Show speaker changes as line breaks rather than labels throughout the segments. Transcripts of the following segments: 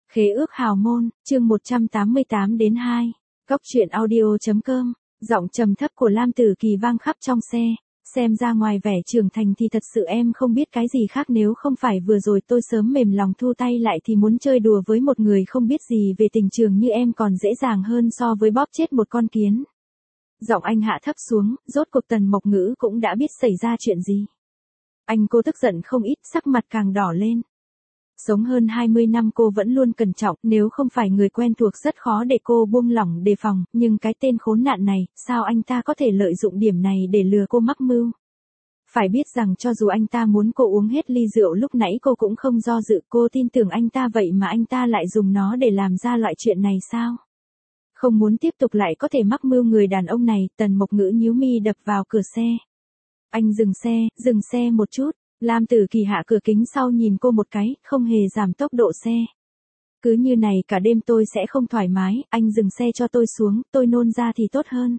Khế ước hào môn, chương 188 đến 2. Góc truyện audio.com. Giọng trầm thấp của Lam Tử Kỳ vang khắp trong xe. Xem ra ngoài vẻ trưởng thành thì thật sự em không biết cái gì khác, nếu không phải vừa rồi tôi sớm mềm lòng thu tay lại thì muốn chơi đùa với một người không biết gì về tình trường như em còn dễ dàng hơn so với bóp chết một con kiến. Giọng anh hạ thấp xuống, rốt cuộc Tần Mộc Ngữ cũng đã biết xảy ra chuyện gì. Cô tức giận không ít, sắc mặt càng đỏ lên. Sống hơn 20 năm cô vẫn luôn cẩn trọng, nếu không phải người quen thuộc rất khó để cô buông lỏng đề phòng, nhưng cái tên khốn nạn này, sao anh ta có thể lợi dụng điểm này để lừa cô mắc mưu? Phải biết rằng cho dù anh ta muốn cô uống hết ly rượu lúc nãy cô cũng không do dự, cô tin tưởng anh ta, vậy mà anh ta lại dùng nó để làm ra loại chuyện này sao? Không muốn tiếp tục lại có thể mắc mưu người đàn ông này, Tần Mộc Ngữ nhíu mi đập vào cửa xe. Anh dừng xe một chút. Lam Tử Kỳ hạ cửa kính sau nhìn cô một cái, không hề giảm tốc độ xe. Cứ như này cả đêm tôi sẽ không thoải mái, anh dừng xe cho tôi xuống, tôi nôn ra thì tốt hơn.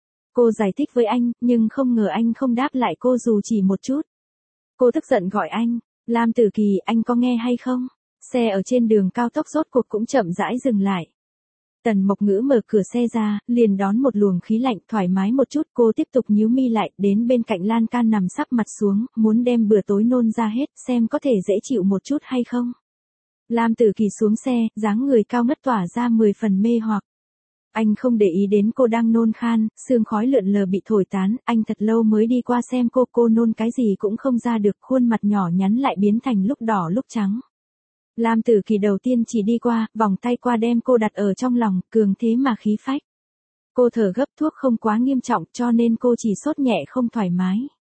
Cô giải thích với anh, nhưng không ngờ anh không đáp lại cô dù chỉ một chút. Cô tức giận gọi anh, Lam Tử Kỳ, anh có nghe hay không? Xe ở trên đường cao tốc rốt cuộc cũng chậm rãi dừng lại. Tần Mộc Ngữ mở cửa xe ra, liền đón một luồng khí lạnh, thoải mái một chút, cô tiếp tục nhíu mi lại, đến bên cạnh lan can nằm sắp mặt xuống, muốn đem bữa tối nôn ra hết, xem có thể dễ chịu một chút hay không. Lam Tử Kỳ xuống xe, dáng người cao ngất tỏa ra 10 phần mê hoặc. Anh không để ý đến cô đang nôn khan, sương khói lượn lờ bị thổi tán, anh thật lâu mới đi qua xem cô nôn cái gì cũng không ra được, khuôn mặt nhỏ nhắn lại biến thành lúc đỏ lúc trắng. Lam Tử Kỳ đầu tiên chỉ đi qua, vòng tay qua đem cô đặt ở trong lòng, cường thế mà khí phách. Cô thở gấp, thuốc không quá nghiêm trọng cho nên cô chỉ sốt nhẹ không thoải mái.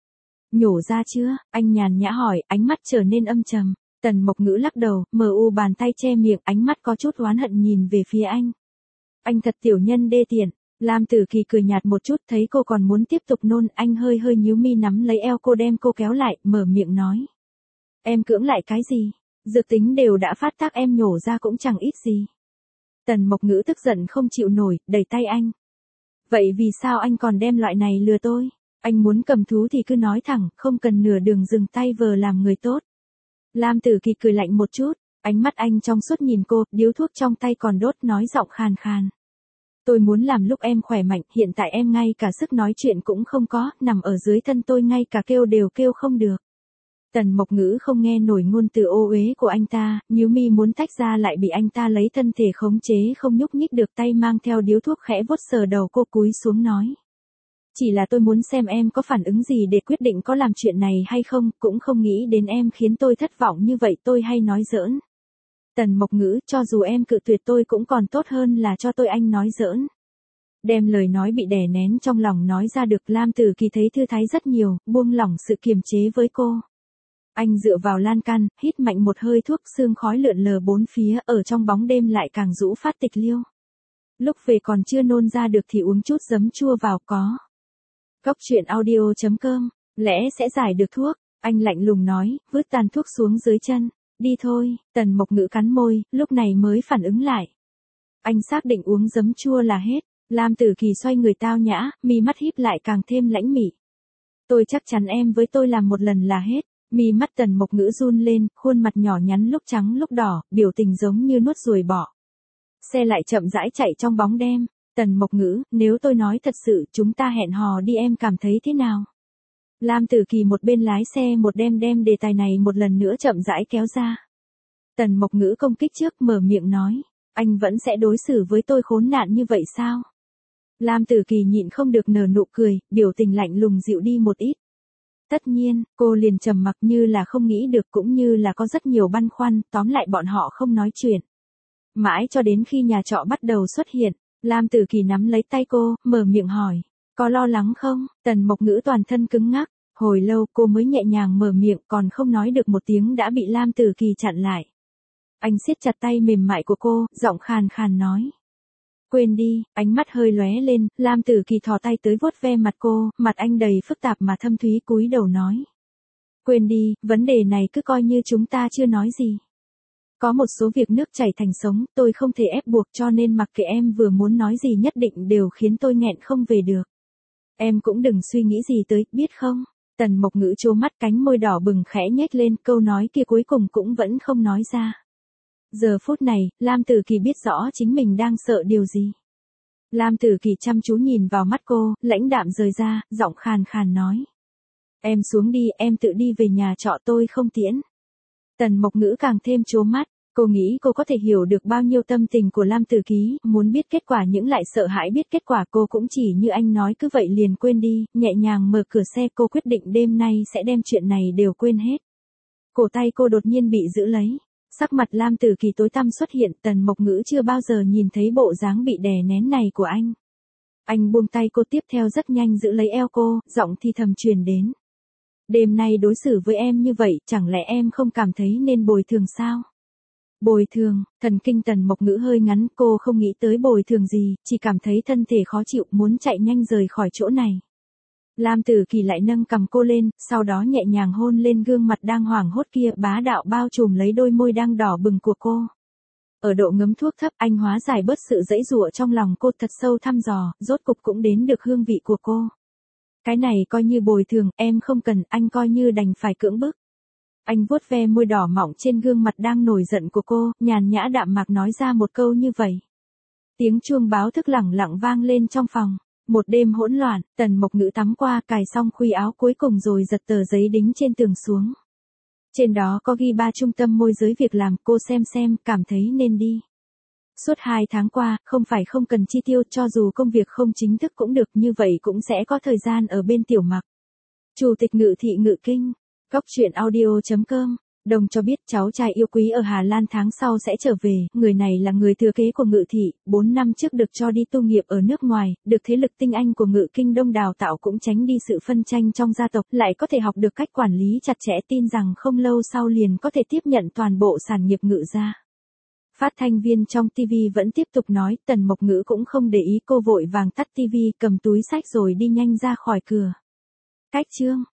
Nhổ ra chưa? Anh nhàn nhã hỏi, ánh mắt trở nên âm trầm. Tần Mộc Ngữ lắc đầu, mờ u bàn tay che miệng, ánh mắt có chút oán hận nhìn về phía anh. Anh thật tiểu nhân đê tiện. Lam Tử Kỳ cười nhạt một chút, thấy cô còn muốn tiếp tục nôn, anh hơi nhíu mi nắm lấy eo cô đem cô kéo lại, mở miệng nói. Em cưỡng lại cái gì? Dược tính đều đã phát tác, em nhổ ra cũng chẳng ít gì. Tần Mộc Ngữ tức giận không chịu nổi, đẩy tay anh. Vậy vì sao anh còn đem loại này lừa tôi? Anh muốn cầm thú thì cứ nói thẳng, không cần nửa đường dừng tay vờ làm người tốt. Lam Tử Kỳ cười lạnh một chút, ánh mắt anh trong suốt nhìn cô, điếu thuốc trong tay còn đốt, nói giọng khàn khàn. Tôi muốn làm lúc em khỏe mạnh, hiện tại em ngay cả sức nói chuyện cũng không có, nằm ở dưới thân tôi ngay cả kêu đều kêu không được. Tần Mộc Ngữ không nghe nổi ngôn từ ô uế của anh ta, nhíu mi muốn tách ra lại bị anh ta lấy thân thể khống chế không nhúc nhích được, tay mang theo điếu thuốc khẽ vuốt sờ đầu cô, cúi xuống nói. Chỉ là tôi muốn xem em có phản ứng gì để quyết định có làm chuyện này hay không, cũng không nghĩ đến em khiến tôi thất vọng như vậy, tôi hay nói giỡn. Tần Mộc Ngữ, cho dù em cự tuyệt tôi cũng còn tốt hơn là cho tôi anh nói giỡn. Đem lời nói bị đè nén trong lòng nói ra được, Lam Tử Kỳ thấy thư thái rất nhiều, buông lỏng sự kiềm chế với cô. Anh dựa vào lan can, hít mạnh một hơi thuốc, sương khói lượn lờ bốn phía, ở trong bóng đêm lại càng rũ phát tịch liêu. Lúc về còn chưa nôn ra được thì uống chút giấm chua vào có. Góc truyện audio.com, lẽ sẽ giải được thuốc, anh lạnh lùng nói, vứt tàn thuốc xuống dưới chân. Đi thôi, Tần Mộc Ngữ cắn môi, lúc này mới phản ứng lại. Anh xác định uống giấm chua là hết. Lam Tử Kỳ xoay người tao nhã, mi mắt híp lại càng thêm lãnh mị. Tôi chắc chắn em với tôi làm một lần là hết. Mi mắt Tần Mộc Ngữ run lên, khuôn mặt nhỏ nhắn lúc trắng lúc đỏ, biểu tình giống như nuốt ruồi bọ. Xe lại chậm rãi chạy trong bóng đêm. Tần Mộc Ngữ, nếu tôi nói thật sự chúng ta hẹn hò đi em cảm thấy thế nào? Lam Tử Kỳ một bên lái xe một đem đề tài này một lần nữa chậm rãi kéo ra. Tần Mộc Ngữ công kích trước, mở miệng nói. Anh vẫn sẽ đối xử với tôi khốn nạn như vậy sao? Lam Tử Kỳ nhịn không được nở nụ cười, biểu tình lạnh lùng dịu đi một ít. Tất nhiên, cô liền trầm mặc như là không nghĩ được, cũng như là có rất nhiều băn khoăn, tóm lại bọn họ không nói chuyện. Mãi cho đến khi nhà trọ bắt đầu xuất hiện, Lam Tử Kỳ nắm lấy tay cô, mở miệng hỏi. Có lo lắng không? Tần Mộc Ngữ toàn thân cứng ngắc, hồi lâu cô mới nhẹ nhàng mở miệng, còn không nói được một tiếng đã bị Lam Tử Kỳ chặn lại. Anh siết chặt tay mềm mại của cô, giọng khàn khàn nói. Quên đi, ánh mắt hơi lóe lên, Lam Tử Kỳ thò tay tới vuốt ve mặt cô, mặt anh đầy phức tạp mà thâm thúy, cúi đầu nói. Quên đi, vấn đề này cứ coi như chúng ta chưa nói gì. Có một số việc nước chảy thành sông, tôi không thể ép buộc cho nên mặc kệ em vừa muốn nói gì nhất định đều khiến tôi nghẹn không về được. Em cũng đừng suy nghĩ gì tới, biết không? Tần Mộc Ngữ trố mắt, cánh môi đỏ bừng khẽ nhếch lên, câu nói kia cuối cùng cũng vẫn không nói ra. Giờ phút này, Lam Tử Kỳ biết rõ chính mình đang sợ điều gì. Lam Tử Kỳ chăm chú nhìn vào mắt cô, lãnh đạm rời ra, giọng khàn khàn nói. Em xuống đi, em tự đi về nhà trọ, tôi không tiễn. Tần Mộc Ngữ càng thêm trố mắt, cô nghĩ cô có thể hiểu được bao nhiêu tâm tình của Lam Tử Ký, muốn biết kết quả nhưng lại sợ hãi biết kết quả, cô cũng chỉ như anh nói cứ vậy liền quên đi, nhẹ nhàng mở cửa xe, cô quyết định đêm nay sẽ đem chuyện này đều quên hết. Cổ tay cô đột nhiên bị giữ lấy. Sắc mặt Lam Tử Kỳ tối tăm xuất hiện, Tần Mộc Ngữ chưa bao giờ nhìn thấy bộ dáng bị đè nén này của anh. Anh buông tay cô, tiếp theo rất nhanh giữ lấy eo cô, giọng thì thầm truyền đến. Đêm nay đối xử với em như vậy, chẳng lẽ em không cảm thấy nên bồi thường sao? Bồi thường, thần kinh Tần Mộc Ngữ hơi ngắn, cô không nghĩ tới bồi thường gì, chỉ cảm thấy thân thể khó chịu, muốn chạy nhanh rời khỏi chỗ này. Lam Tử Kỳ lại nâng cằm cô lên, sau đó nhẹ nhàng hôn lên gương mặt đang hoảng hốt kia, bá đạo bao trùm lấy đôi môi đang đỏ bừng của cô. Ở độ ngấm thuốc thấp, anh hóa giải bớt sự dãy dụa trong lòng cô, thật sâu thăm dò, rốt cục cũng đến được hương vị của cô. Cái này coi như bồi thường, em không cần, anh coi như đành phải cưỡng bức. Anh vuốt ve môi đỏ mọng trên gương mặt đang nổi giận của cô, nhàn nhã đạm mạc nói ra một câu như vậy. Tiếng chuông báo thức lẳng lặng vang lên trong phòng. Một đêm hỗn loạn, Tần Mộc Ngữ tắm qua, cài xong khuy áo cuối cùng rồi giật tờ giấy đính trên tường xuống. Trên đó có ghi 3 trung tâm môi giới việc làm, cô xem, cảm thấy nên đi. Suốt 2 tháng qua, không phải không cần chi tiêu, cho dù công việc không chính thức cũng được, như vậy cũng sẽ có thời gian ở bên Tiểu Mặc. Chủ tịch Ngự thị Ngự Kinh, Cóc Truyện Audio.com. Đồng cho biết cháu trai yêu quý ở Hà Lan tháng sau sẽ trở về, người này là người thừa kế của Ngự thị, 4 năm trước được cho đi tu nghiệp ở nước ngoài, được thế lực tinh anh của Ngự Kinh Đông đào tạo cũng tránh đi sự phân tranh trong gia tộc, lại có thể học được cách quản lý chặt chẽ, tin rằng không lâu sau liền có thể tiếp nhận toàn bộ sản nghiệp Ngự gia. Phát thanh viên trong TV vẫn tiếp tục nói, Tần Mộc Ngữ cũng không để ý, cô vội vàng tắt TV, cầm túi sách rồi đi nhanh ra khỏi cửa. Cách chương